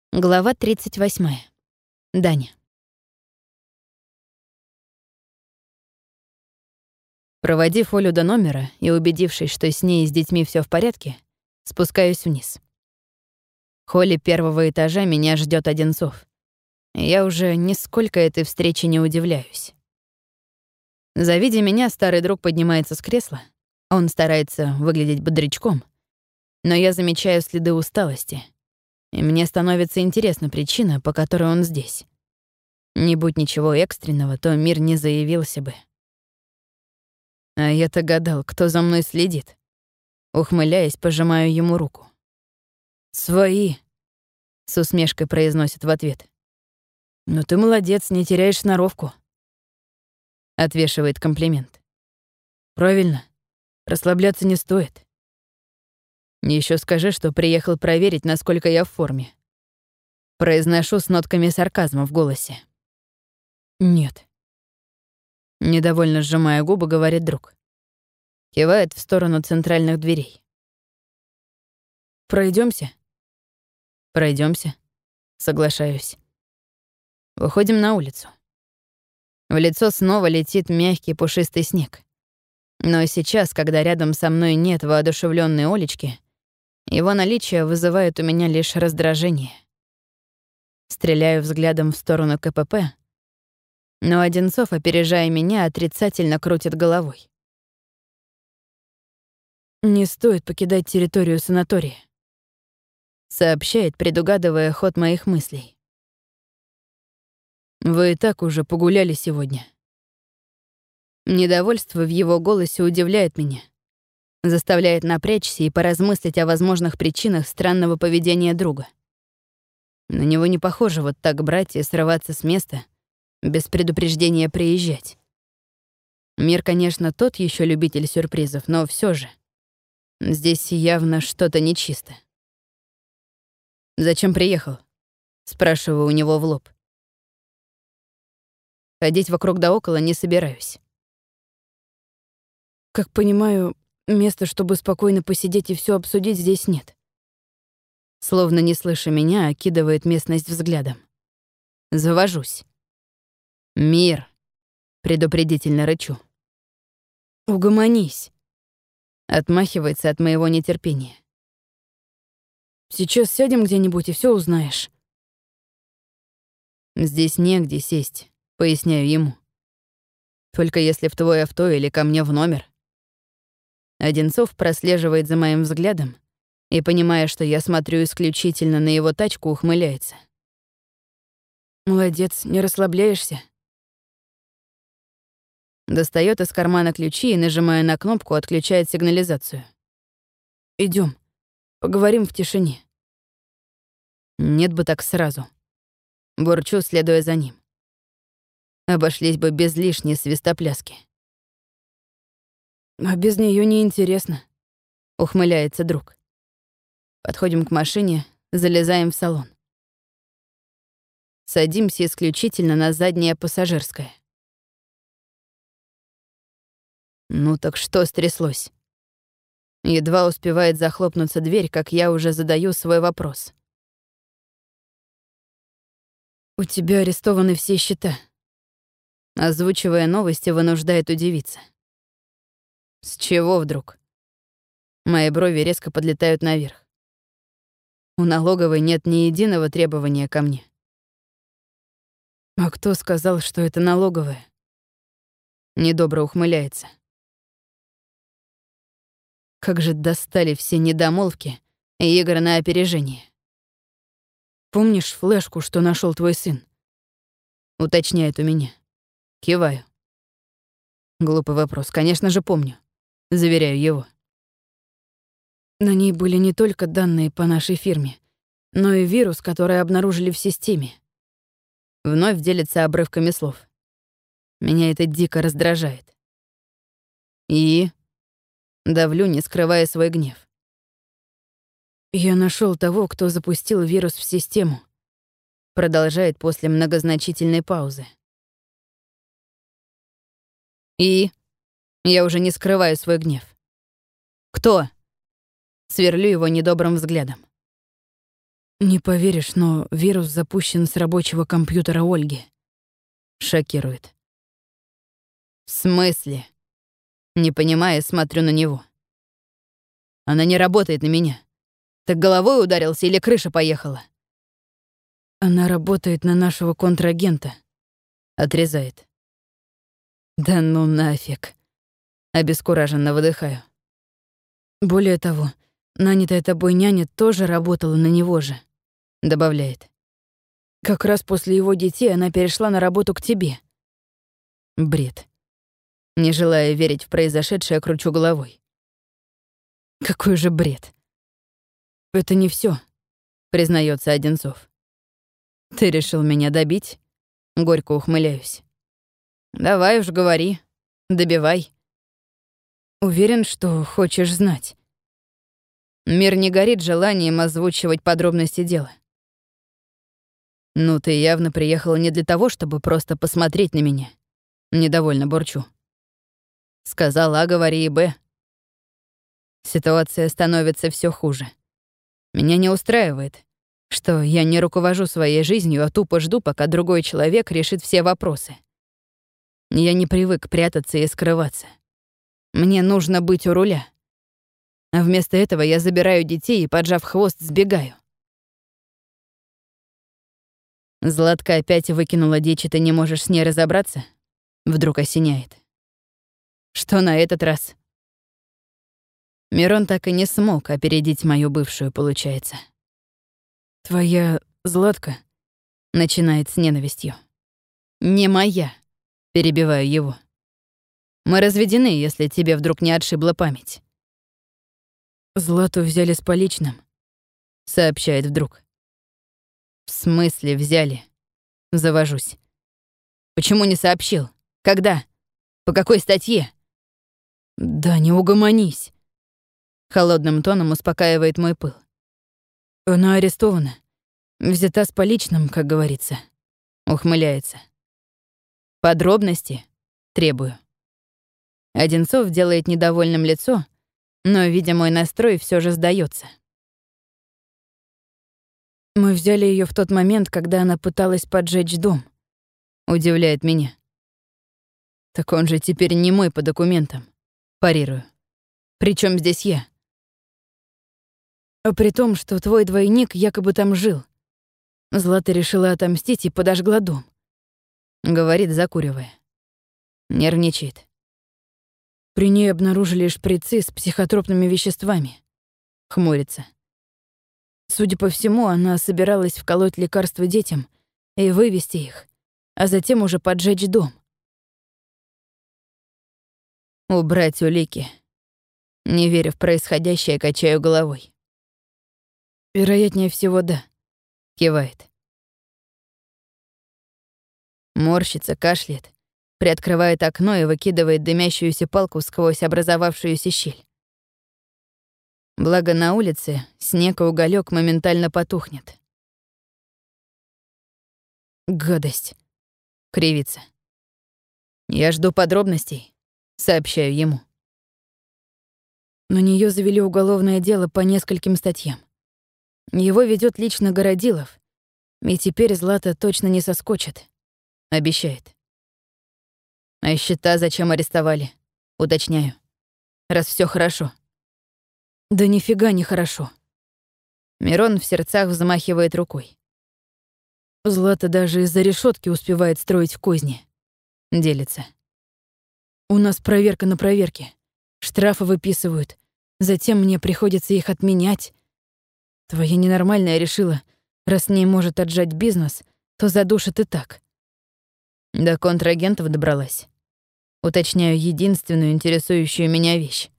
Глава 38. Даня. Проводив Олю до номера и убедившись, что с ней и с детьми все в порядке, спускаюсь вниз. В холле первого этажа меня ждет Одинцов. Я уже нисколько этой встрече не удивляюсь. Завидя меня, старый друг поднимается с кресла. Он старается выглядеть бодрячком, но я замечаю следы усталости, и мне становится интересна причина, по которой он здесь. Не будь ничего экстренного, то мир не заявился бы. А я-то гадал, кто за мной следит. Ухмыляясь, пожимаю ему руку. «Свои», — с усмешкой произносит в ответ. «Ну ты молодец, не теряешь сноровку», — отвешивает комплимент. «Правильно, расслабляться не стоит. Еще скажи, что приехал проверить, насколько я в форме». Произношу с нотками сарказма в голосе. «Нет». Недовольно сжимая губы, говорит друг. Кивает в сторону центральных дверей. Пройдемся. Пройдемся. Соглашаюсь. Выходим на улицу. В лицо снова летит мягкий пушистый снег. Но сейчас, когда рядом со мной нет воодушевленной Олечки, его наличие вызывает у меня лишь раздражение. Стреляю взглядом в сторону КПП, но Одинцов, опережая меня, отрицательно крутит головой. «Не стоит покидать территорию санатория», — сообщает, предугадывая ход моих мыслей. «Вы и так уже погуляли сегодня». Недовольство в его голосе удивляет меня, заставляет напрячься и поразмыслить о возможных причинах странного поведения друга. На него не похоже вот так брать и срываться с места, без предупреждения приезжать. Мир, конечно, тот еще любитель сюрпризов, но все же здесь явно что-то нечисто. «Зачем приехал?» — спрашиваю у него в лоб. Ходить вокруг да около не собираюсь. «Как понимаю, места, чтобы спокойно посидеть и все обсудить, здесь нет». Словно не слыша меня, окидывает местность взглядом. Завожусь. «Мир!» — предупредительно рычу. «Угомонись!» — отмахивается от моего нетерпения. «Сейчас сядем где-нибудь и все узнаешь». «Здесь негде сесть», — поясняю ему. «Только если в твое авто или ко мне в номер». Одинцов прослеживает за моим взглядом и, понимая, что я смотрю исключительно на его тачку, ухмыляется. «Молодец, не расслабляешься?» Достаёт из кармана ключи и, нажимая на кнопку, отключает сигнализацию. «Идём, поговорим в тишине». Нет бы так сразу. Бурчу, следуя за ним. Обошлись бы без лишней свистопляски. «А без неё неинтересно», — ухмыляется друг. Подходим к машине, залезаем в салон. Садимся исключительно на заднее пассажирское. Ну так что стряслось? Едва успевает захлопнуться дверь, как я уже задаю свой вопрос. «У тебя арестованы все счета», — озвучивая новости, вынуждает удивиться. С чего вдруг? Мои брови резко подлетают наверх. У налоговой нет ни единого требования ко мне. А кто сказал, что это налоговая? Недобро ухмыляется. Как же достали все недомолвки и игры на опережение. Помнишь флешку, что нашел твой сын? Уточняет у меня. Киваю. Глупый вопрос. Конечно же, помню. Заверяю его. На ней были не только данные по нашей фирме, но и вирус, который обнаружили в системе. Вновь делится обрывками слов. Меня это дико раздражает. И давлю, не скрывая свой гнев. «Я нашел того, кто запустил вирус в систему», — продолжает после многозначительной паузы. «И?» Я уже не скрываю свой гнев. «Кто?» Сверлю его недобрым взглядом. Не поверишь, но вирус запущен с рабочего компьютера Ольги. Шокирует. В смысле? Не понимая, смотрю на него. Она не работает на меня. Так головой ударился или крыша поехала? Она работает на нашего контрагента. Отрезает. Да ну нафиг. Обескураженно выдыхаю. Более того, нанятая тобой няня тоже работала на него же, добавляет. Как раз после его детей она перешла на работу к тебе. Бред. Не желая верить в произошедшее, кручу головой. Какой же бред. Это не все, признается Одинцов. Ты решил меня добить? Горько ухмыляюсь. Давай уж говори, добивай. Уверен, что хочешь знать. Мир не горит желанием озвучивать подробности дела. Ну, ты явно приехала не для того, чтобы просто посмотреть на меня. Недовольно бурчу. Сказала А, говори и Б. Ситуация становится все хуже. Меня не устраивает, что я не руковожу своей жизнью, а тупо жду, пока другой человек решит все вопросы. Я не привык прятаться и скрываться. Мне нужно быть у руля. А вместо этого я забираю детей и, поджав хвост, сбегаю. Златка опять выкинула дичь, и ты не можешь с ней разобраться? Вдруг осеняет. Что на этот раз? Мирон так и не смог опередить мою бывшую, получается. Твоя Златка начинает с ненавистью. Не моя, перебиваю его. Мы разведены, если тебе вдруг не отшибла память. Злату взяли с поличным, сообщает вдруг. В смысле взяли? Завожусь. Почему не сообщил? Когда? По какой статье? Да не угомонись. Холодным тоном успокаивает мой пыл. Она арестована. Взята с поличным, как говорится. Ухмыляется. Подробности требую. Одинцов делает недовольным лицо, но, видя мой настрой, все же сдается. Мы взяли ее в тот момент, когда она пыталась поджечь дом. Удивляет меня. Так он же теперь не мой по документам. Парирую. Причем здесь я? А при том, что твой двойник якобы там жил. Злата решила отомстить и подожгла дом. Говорит, закуривая. Нервничает. При ней обнаружили шприцы с психотропными веществами. Хмурится. Судя по всему, она собиралась вколоть лекарства детям и вывести их, а затем уже поджечь дом. Убрать улики. Не веря в происходящее, качаю головой. Вероятнее всего, да. Кивает. Морщится, кашляет, приоткрывает окно и выкидывает дымящуюся палку сквозь образовавшуюся щель. Благо на улице снег и уголек моментально потухнет. Гадость. Кривится. Я жду подробностей, сообщаю ему. На нее завели уголовное дело по нескольким статьям. Его ведет лично Городилов, и теперь Злата точно не соскочит. Обещает. А счета зачем арестовали? Уточняю. Раз все хорошо. Да нифига не хорошо. Мирон в сердцах взмахивает рукой. Злата даже из-за решетки успевает строить в козни. Делится. У нас проверка на проверке. Штрафы выписывают. Затем мне приходится их отменять. Твоя ненормальная решила, раз не может отжать бизнес, то задушит и так. До контрагентов добралась. Уточняю единственную интересующую меня вещь.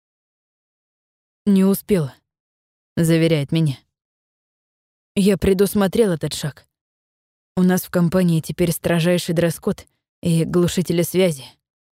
«Не успела», — заверяет меня. «Я предусмотрел этот шаг. У нас в компании теперь строжайший дресс-код и глушители связи».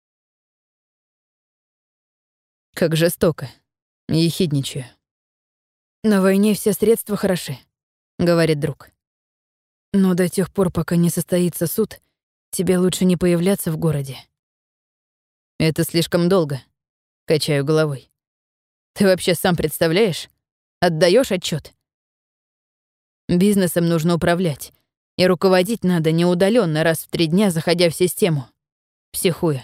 Как жестоко. Ехидничаю. «На войне все средства хороши», — говорит друг. «Но до тех пор, пока не состоится суд, тебе лучше не появляться в городе». «Это слишком долго», — качаю головой. «Ты вообще сам представляешь? Отдаешь отчет? Бизнесом нужно управлять. И руководить надо не удаленно раз в 3 дня, заходя в систему. Психуя.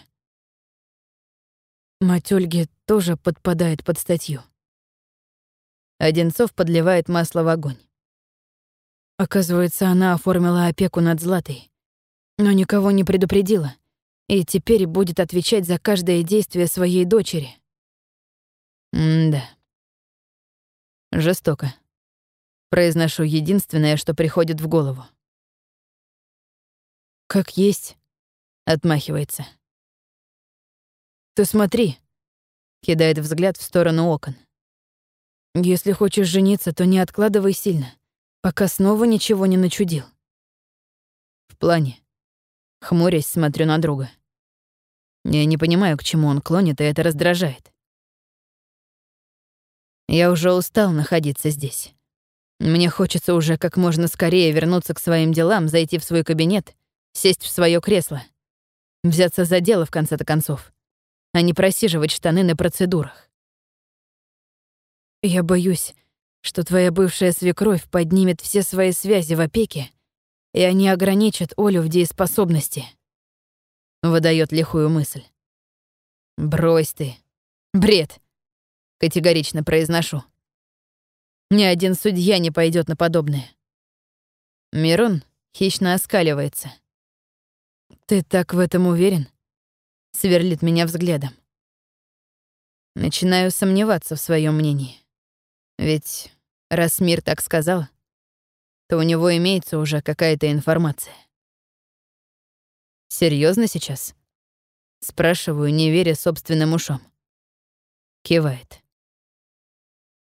Мать Ольги тоже подпадает под статью. Одинцов подливает масло в огонь. Оказывается, она оформила опеку над Златой, но никого не предупредила, и теперь будет отвечать за каждое действие своей дочери. Да. Жестоко. Произношу единственное, что приходит в голову. «Как есть», — отмахивается. «Ты смотри», — кидает взгляд в сторону окон. «Если хочешь жениться, то не откладывай сильно, пока снова ничего не начудил». В плане. Хмурясь, смотрю на друга. Я не понимаю, к чему он клонит, и это раздражает. Я уже устал находиться здесь. Мне хочется уже как можно скорее вернуться к своим делам, зайти в свой кабинет, сесть в свое кресло, взяться за дело в конце-то концов, а не просиживать штаны на процедурах. Я боюсь, что твоя бывшая свекровь поднимет все свои связи в опеке, и они ограничат Олю в дееспособности. Выдает лихую мысль. Брось ты. Бред. Категорично произношу. Ни один судья не пойдет на подобное. Мирон хищно оскаливается. «Ты так в этом уверен?» Сверлит меня взглядом. Начинаю сомневаться в своем мнении. Ведь раз Мир так сказал, то у него имеется уже какая-то информация. Серьезно сейчас? Спрашиваю, не веря собственным ушам. Кивает.